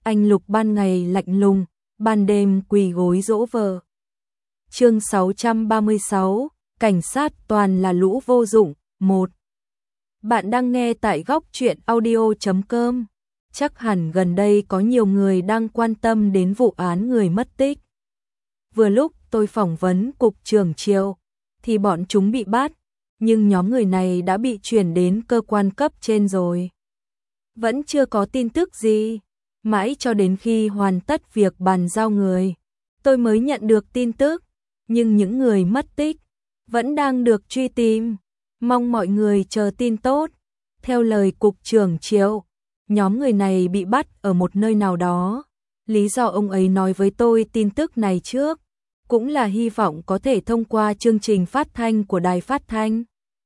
anh Lục ban ngày lạnh lùng, ban đêm quỳ gối dỗ vợ. Chương 636, cảnh sát toàn là lũ vô dụng, 1. Bạn đang nghe tại góc truyện audio.com. Chắc hẳn gần đây có nhiều người đang quan tâm đến vụ án người mất tích. Vừa lúc tôi phỏng vấn cục trưởng Triệu, thì bọn chúng bị bắt, nhưng nhóm người này đã bị chuyển đến cơ quan cấp trên rồi. Vẫn chưa có tin tức gì, mãi cho đến khi hoàn tất việc bàn giao người, tôi mới nhận được tin tức, nhưng những người mất tích vẫn đang được truy tìm, mong mọi người chờ tin tốt. Theo lời cục trưởng Triệu, nhóm người này bị bắt ở một nơi nào đó. Lý do ông ấy nói với tôi tin tức này trước, cũng là hy vọng có thể thông qua chương trình phát thanh của đài phát thanh,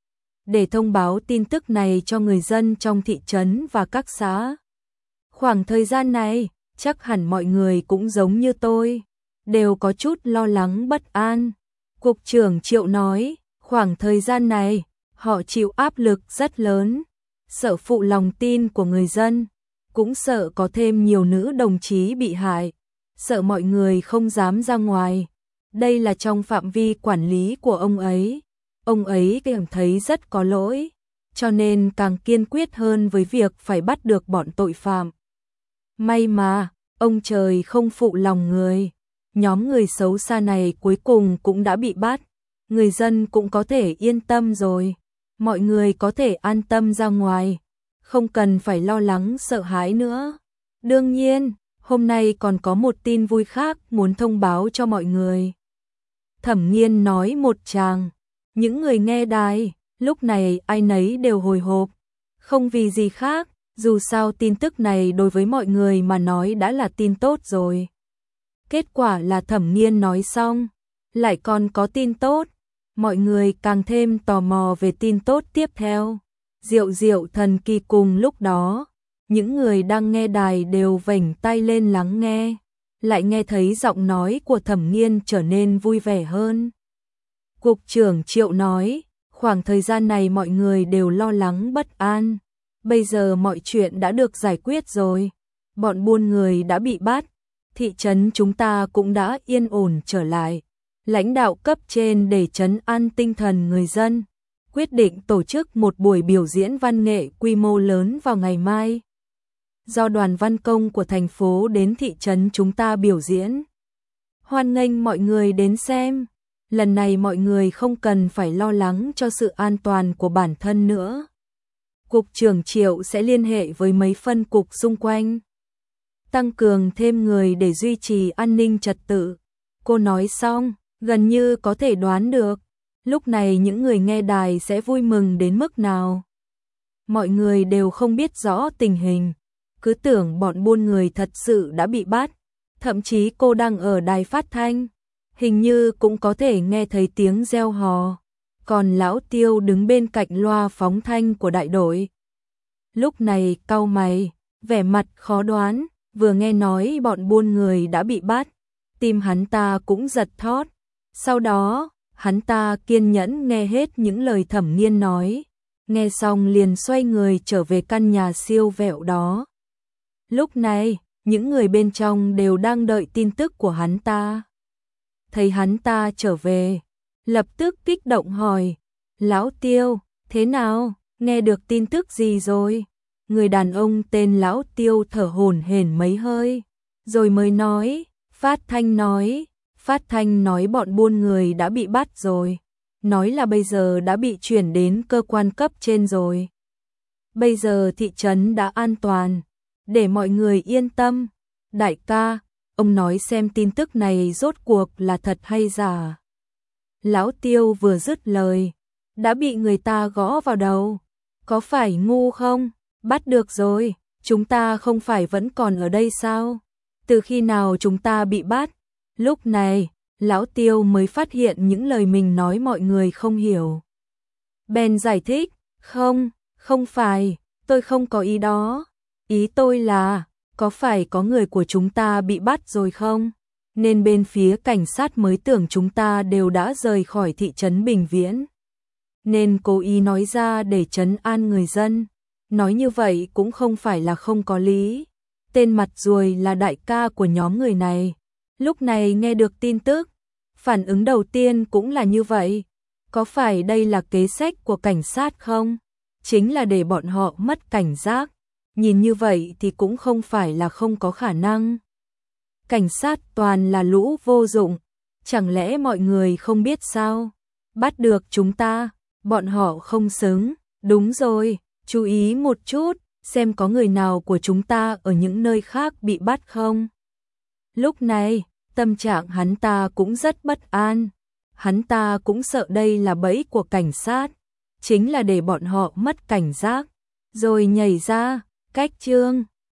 để thông báo tin tức này cho người dân trong thị trấn và các xã. Khoảng thời gian này, chắc hẳn mọi người cũng giống như tôi, đều có chút lo lắng bất an. Cục trưởng Triệu nói, khoảng thời gian này, họ chịu áp lực rất lớn, sợ phụ lòng tin của người dân, cũng sợ có thêm nhiều nữ đồng chí bị hại, sợ mọi người không dám ra ngoài. Đây là trong phạm vi quản lý của ông ấy. Ông ấy cảm thấy rất có lỗi, cho nên càng kiên quyết hơn với việc phải bắt được bọn tội phạm. May mà, ông trời không phụ lòng người. Nhóm người xấu xa này cuối cùng cũng đã bị bắt. Người dân cũng có thể yên tâm rồi. Mọi người có thể an tâm ra ngoài, không cần phải lo lắng sợ hãi nữa. Đương nhiên, hôm nay còn có một tin vui khác muốn thông báo cho mọi người. Thẩm Nghiên nói một tràng. Những người nghe đài, lúc này ai nấy đều hồi hộp. Không vì gì khác, dù sao tin tức này đối với mọi người mà nói đã là tin tốt rồi. Kết quả là Thẩm Nghiên nói xong, lại còn có tin tốt. Mọi người càng thêm tò mò về tin tốt tiếp theo. Diệu diệu thần kỳ. Cùng lúc đó, những người đang nghe đài đều vểnh tai lên lắng nghe, lại nghe thấy giọng nói của Thẩm Nghiên trở nên vui vẻ hơn. Cục trưởng Triệu nói, khoảng thời gian này mọi người đều lo lắng bất an. Bây giờ mọi chuyện đã được giải quyết rồi. Bọn buôn người đã bị bắt. Thị trấn chúng ta cũng đã yên ổn trở lại. Lãnh đạo cấp trên để trấn an tinh thần người dân, quyết định tổ chức một buổi biểu diễn văn nghệ quy mô lớn vào ngày mai. Do đoàn văn công của thành phố đến thị trấn chúng ta biểu diễn. Hoan nghênh mọi người đến xem. Lần này mọi người không cần phải lo lắng cho sự an toàn của bản thân nữa. Cục trưởng Triệu sẽ liên hệ với mấy phân cục xung quanh, tăng cường thêm người để duy trì an ninh trật tự. Cô nói xong, gần như có thể đoán được, lúc này những người nghe đài sẽ vui mừng đến mức nào. Mọi người đều không biết rõ tình hình, cứ tưởng bọn buôn người thật sự đã bị bắt. Thậm chí cô đang ở đài phát thanh, hình như cũng có thể nghe thấy tiếng reo hò. Còn lão Tiêu đứng bên cạnh loa phóng thanh của đại đội, lúc này cau mày, vẻ mặt khó đoán. Vừa nghe nói bọn buôn người đã bị bắt, tim hắn ta cũng giật thót. Sau đó, hắn ta kiên nhẫn nghe hết những lời Thẩm Nghiên nói, nghe xong liền xoay người trở về căn nhà siêu vẹo đó. Lúc này, những người bên trong đều đang đợi tin tức của hắn ta. Thấy hắn ta trở về, lập tức kích động hỏi, Lão Tiêu, thế nào, nghe được tin tức gì rồi? Người đàn ông tên Lão Tiêu thở hổn hển mấy hơi, rồi mới nói, Phát thanh nói bọn buôn người đã bị bắt rồi, nói là bây giờ đã bị chuyển đến cơ quan cấp trên rồi. Bây giờ thị trấn đã an toàn, để mọi người yên tâm. Đại ca, ông nói xem tin tức này rốt cuộc là thật hay giả. Lão Tiêu vừa dứt lời, đã bị người ta gõ vào đầu. Có phải ngu không? Bắt được rồi, chúng ta không phải vẫn còn ở đây sao? Từ khi nào chúng ta bị bắt? Lúc này, Lão Tiêu mới phát hiện những lời mình nói mọi người không hiểu. Bèn giải thích, không phải, tôi không có ý đó. Ý tôi là, có phải có người của chúng ta bị bắt rồi không? Nên bên phía cảnh sát mới tưởng chúng ta đều đã rời khỏi thị trấn Bình Viễn, nên cố ý nói ra để trấn an người dân. Nói như vậy cũng không phải là không có lý. tên mặt ruồi là đại ca của nhóm người này. Lúc này nghe được tin tức, phản ứng đầu tiên cũng là như vậy. Có phải đây là kế sách của cảnh sát không? Chính là để bọn họ mất cảnh giác. Nhìn như vậy thì cũng không phải là không có khả năng. Cảnh sát toàn là lũ vô dụng. Chẳng lẽ mọi người không biết sao? Bắt được chúng ta, bọn họ không xứng. Đúng rồi, chú ý một chút, xem có người nào của chúng ta ở những nơi khác bị bắt không. Lúc này, tâm trạng hắn ta cũng rất bất an. Hắn ta cũng sợ đây là bẫy của cảnh sát, chính là để bọn họ mất cảnh giác, rồi nhảy ra, cách chương